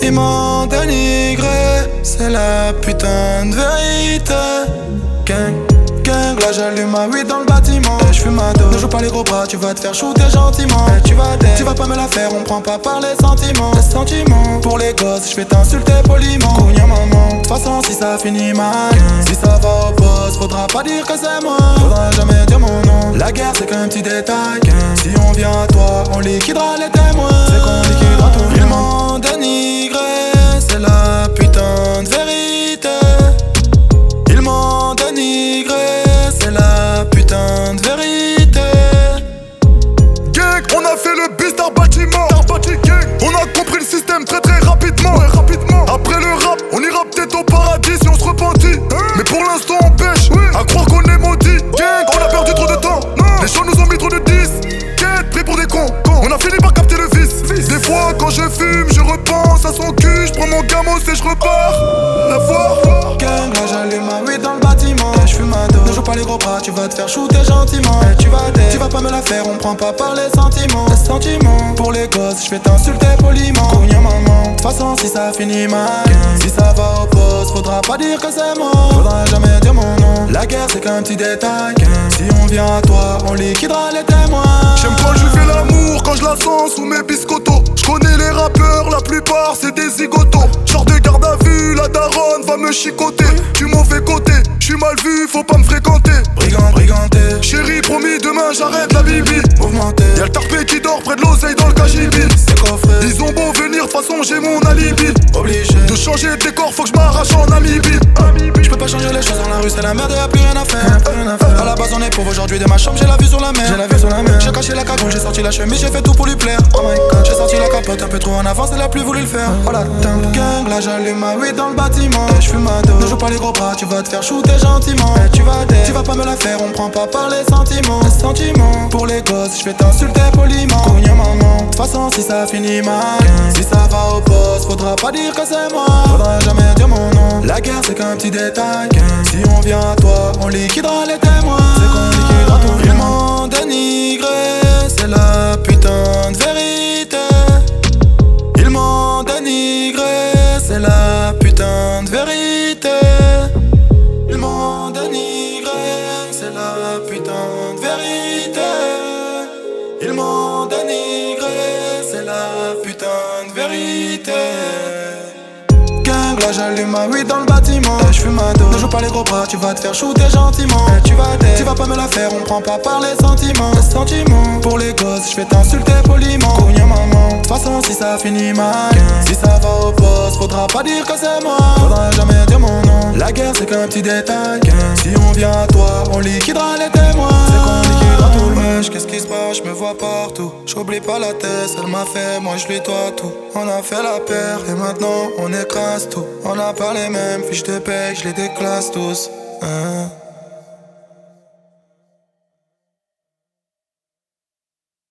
Ils m'ont dénigré, c'est la putain de vérité. Gang, gang, là j'allume ma weed dans le bâtiment. Je fume ma dose, ne joue pas les gros bras, tu vas te faire shooter gentiment. Tu vas pas me la faire, on prend pas par les sentiments. Les sentiments, pour les gosses, je vais t'insulter poliment. Cogna maman, de toute façon si ça finit mal, si ça va au poste, faudra pas dire que c'est moi. Faudra jamais dire mon nom. La guerre c'est qu'un petit détail, si on vient à toi, on liquidera les témoins. C'est qu'on liquidera tout. Ils m'ont dénigré, c'est la putain de vérité. Ils m'ont dénigré, c'est la putain de vérité. Gang, on a fait le bis d'un bâtiment. On a compris le système très très rapidement. Après le rap, on ira peut-être au paradis si on se repentit. Mais pour l'instant on pêche, à croire qu'on est maudit. Gang, on a perdu trop de temps. Les gens nous ont mis trop de 10. Quête, pris pour des cons. On a fini par capter le vice. Des fois quand je fume, je repense à son cul. Je prends mon gamos et je repars. La fois. Gang, là j'allume ma weed dans le bâtiment. Je fume ma dose, ne joue pas les gros bras, tu vas te faire shooter gentiment. Tu vas pas me la faire, on prend pas par les sentiments. Les sentiments, pour les gosses, je vais t'insulter poliment. Cogna maman, de toute façon si ça finit mal, si ça va au poste, faudra pas dire que c'est moi. Faudra jamais dire mon nom. La guerre c'est qu'un petit détail, si on vient à toi, on liquidera les témoins. J'aime quand je fais l'amour, quand je la sens sous mes biscottos. Je connais les rappeurs, la plupart c'est des zigotos. Genre de garde à vue, la daronne va me chicoter. Du mauvais côté, je suis mal vu, faut pas me fréquenter. Briganté, Chérie, promis, demain j'arrête la bibi. mouvementé, Y'a le tarpé qui dort près de l'oseille dans le KGB. c'est coffré, Ils ont beau venir, de toute façon j'ai mon alibi. obligé De changer de décor, faut que je m'arrache en Namibie. Je peux pas changer les choses dans la rue, c'est la merde, y'a plus rien à faire. À la base on est pauvre, aujourd'hui de ma chambre j'ai la vue sur la mer. J'ai caché la cagoule, j'ai sorti la chemise, j'ai fait tout pour lui plaire. Oh my god, j'ai sorti la capote un peu trop en avance, elle a plus voulu le faire. Oh la teinte gang, là j'allume ma weed dans le bâtiment. Je fume ma dose, ne joue pas les gros bras, tu vas te faire shooter gentiment. Tu vas pas me la faire, on prend pas par les sentiments. Les sentiments, pour les gosses, je vais t'insulter poliment. Cogna maman, de toute façon si ça finit mal, si ça va au poste, faudra pas dire que c'est moi. Faudra jamais dire mon nom. La guerre c'est qu'un petit détail, si on vient à toi, on liquidera les témoins. C'est qu'on liquidera tout. Ils m'ont dénigré, c'est la putain de vérité. Ils m'ont dénigré, c'est la putain de vérité. Ils m'ont dénigré, c'est la putain de vérité. Ils m'ont dénigré, c'est la putain de vérité. Gang, là j'allume ma weed dans le bâtiment. Je fume ma dose, ne joue pas les gros bras, tu vas te faire shooter gentiment. Tu vas pas me la faire, on prend pas par les sentiments. Les sentiments, pour les gosses, je vais t'insulter poliment. Cogna maman, de toute façon si ça finit mal, si ça va au poste, faudra pas dire que c'est moi. Faudra jamais dire mon nom. La guerre c'est qu'un petit détail, si on vient à toi, on liquidera les témoins. C'est qu'on liquidera tout le mèche, qu'est-ce qui se passe, je me vois partout. J'oublie pas la tête, elle m'a fait, moi je lui dois tout. On a fait la paire et maintenant on écrase tout. On n'a pas les mêmes fiches de paye, je les déclasse tous.